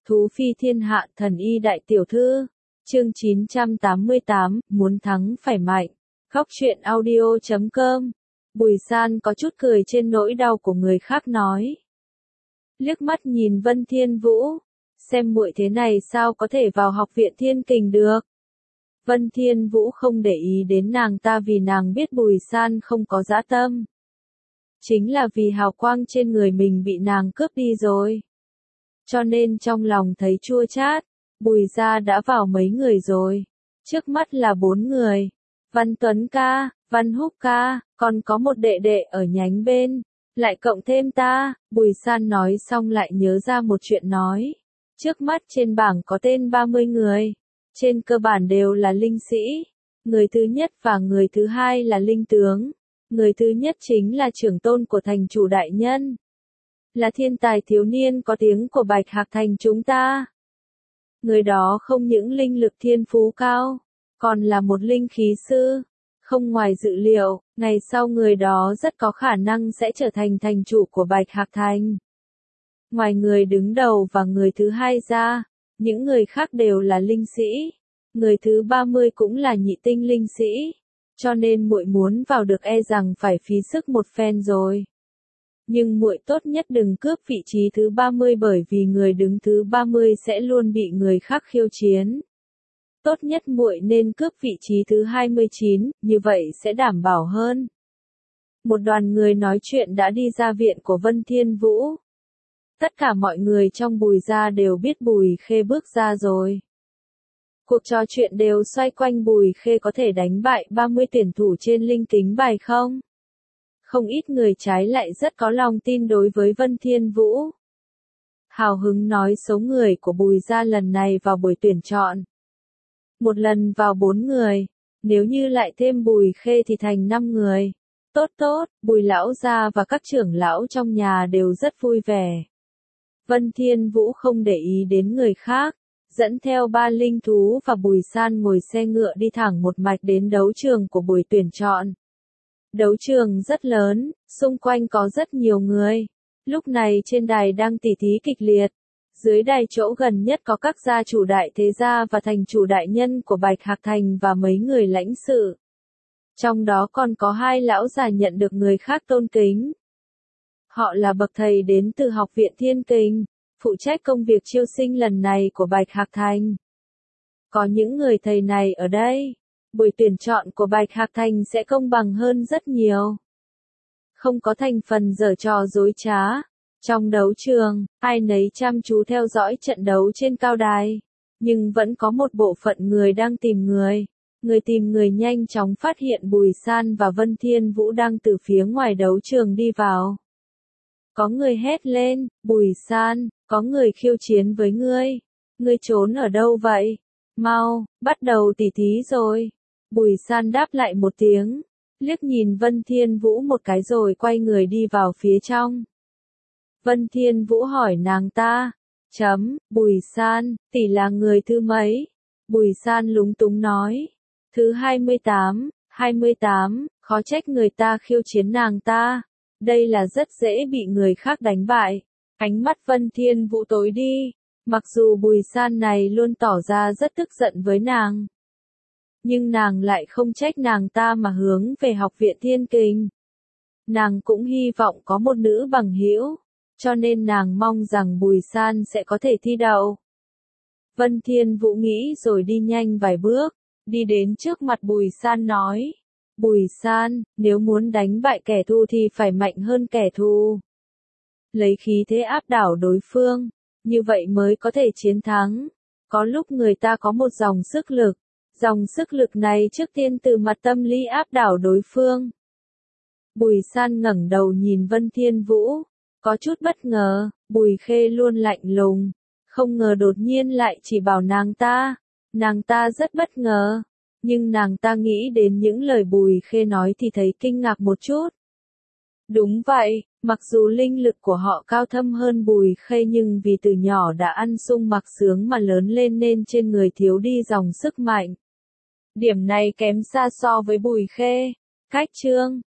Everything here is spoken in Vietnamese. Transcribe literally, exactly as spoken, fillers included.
Thú phi thiên hạ thần y đại tiểu thư. Chương chín trăm tám mươi tám, muốn thắng phải mạnh. Khóc chuyện audio chấm com. Bùi San có chút cười trên nỗi đau của người khác nói. Liếc mắt nhìn Vân Thiên Vũ. Xem muội thế này sao có thể vào học viện Thiên Kình được. Vân Thiên Vũ không để ý đến nàng ta vì nàng biết Bùi San không có dã tâm. Chính là vì hào quang trên người mình bị nàng cướp đi rồi. Cho nên trong lòng thấy chua chát, Bùi gia đã vào mấy người rồi. Trước mắt là bốn người. Văn Tuấn ca, Văn Húc ca, còn có một đệ đệ ở nhánh bên. Lại cộng thêm ta, Bùi San nói xong lại nhớ ra một chuyện nói. Trước mắt trên bảng có tên ba mươi người. Trên cơ bản đều là linh sĩ. Người thứ nhất và người thứ hai là linh tướng. Người thứ nhất chính là trưởng tôn của thành chủ đại nhân. Là thiên tài thiếu niên có tiếng của Bạch Hạc Thành chúng ta. Người đó không những linh lực thiên phú cao, còn là một linh khí sư. Không ngoài dự liệu, ngày sau người đó rất có khả năng sẽ trở thành thành chủ của Bạch Hạc Thành. Ngoài người đứng đầu và người thứ hai ra, những người khác đều là linh sĩ. Người thứ ba mươi cũng là nhị tinh linh sĩ. Cho nên muội muốn vào được e rằng phải phí sức một phen rồi. Nhưng muội tốt nhất đừng cướp vị trí thứ ba mươi bởi vì người đứng thứ ba mươi sẽ luôn bị người khác khiêu chiến. Tốt nhất muội nên cướp vị trí thứ hai mươi chín, như vậy sẽ đảm bảo hơn. Một đoàn người nói chuyện đã đi ra viện của Vân Thiên Vũ. Tất cả mọi người trong Bùi gia đều biết Bùi Khê bước ra rồi. Cuộc trò chuyện đều xoay quanh Bùi Khê có thể đánh bại ba mươi tuyển thủ trên linh kính bài không? Không ít người trái lại rất có lòng tin đối với Vân Thiên Vũ. Hào hứng nói số người của Bùi gia lần này vào buổi tuyển chọn. Một lần vào bốn người, nếu như lại thêm Bùi Khê thì thành năm người. Tốt tốt, Bùi lão gia và các trưởng lão trong nhà đều rất vui vẻ. Vân Thiên Vũ không để ý đến người khác, dẫn theo ba linh thú và Bùi San ngồi xe ngựa đi thẳng một mạch đến đấu trường của buổi tuyển chọn. Đấu trường rất lớn, xung quanh có rất nhiều người. Lúc này trên đài đang tỉ thí kịch liệt. Dưới đài chỗ gần nhất có các gia chủ đại thế gia và thành chủ đại nhân của Bạch Hạc Thành và mấy người lãnh sự. Trong đó còn có hai lão già nhận được người khác tôn kính. Họ là bậc thầy đến từ học viện Thiên Kình, phụ trách công việc chiêu sinh lần này của Bạch Hạc Thành. Có những người thầy này ở đây, buổi tuyển chọn của Bạch Hạc Thành sẽ công bằng hơn rất nhiều. Không có thành phần giở trò dối trá. Trong đấu trường, ai nấy chăm chú theo dõi trận đấu trên cao đài. Nhưng vẫn có một bộ phận người đang tìm người. Người tìm người nhanh chóng phát hiện Bùi San và Vân Thiên Vũ đang từ phía ngoài đấu trường đi vào. Có người hét lên, Bùi San, có người khiêu chiến với ngươi. Ngươi trốn ở đâu vậy? Mau, bắt đầu tỉ thí rồi. Bùi San đáp lại một tiếng, liếc nhìn Vân Thiên Vũ một cái rồi quay người đi vào phía trong. Vân Thiên Vũ hỏi nàng ta, chấm, Bùi San, tỷ là người thứ mấy? Bùi San lúng túng nói, thứ hai mươi tám, hai mươi tám, khó trách người ta khiêu chiến nàng ta. Đây là rất dễ bị người khác đánh bại. Ánh mắt Vân Thiên Vũ tối đi, mặc dù Bùi San này luôn tỏ ra rất tức giận với nàng. Nhưng nàng lại không trách nàng ta mà hướng về học viện Thiên Kình. Nàng cũng hy vọng có một nữ bằng hữu, cho nên nàng mong rằng Bùi San sẽ có thể thi đậu. Vân Thiên Vũ nghĩ rồi đi nhanh vài bước, đi đến trước mặt Bùi San nói. Bùi San, nếu muốn đánh bại kẻ thù thì phải mạnh hơn kẻ thù. Lấy khí thế áp đảo đối phương, như vậy mới có thể chiến thắng. Có lúc người ta có một dòng sức lực. Dòng sức lực này trước tiên từ mặt tâm lý áp đảo đối phương. Bùi San ngẩng đầu nhìn Vân Thiên Vũ, có chút bất ngờ, Bùi Khê luôn lạnh lùng, không ngờ đột nhiên lại chỉ bảo nàng ta. Nàng ta rất bất ngờ, nhưng nàng ta nghĩ đến những lời Bùi Khê nói thì thấy kinh ngạc một chút. Đúng vậy, mặc dù linh lực của họ cao thâm hơn Bùi Khê nhưng vì từ nhỏ đã ăn sung mặc sướng mà lớn lên nên trên người thiếu đi dòng sức mạnh. Điểm này kém xa so với Bùi Khê. Cách chương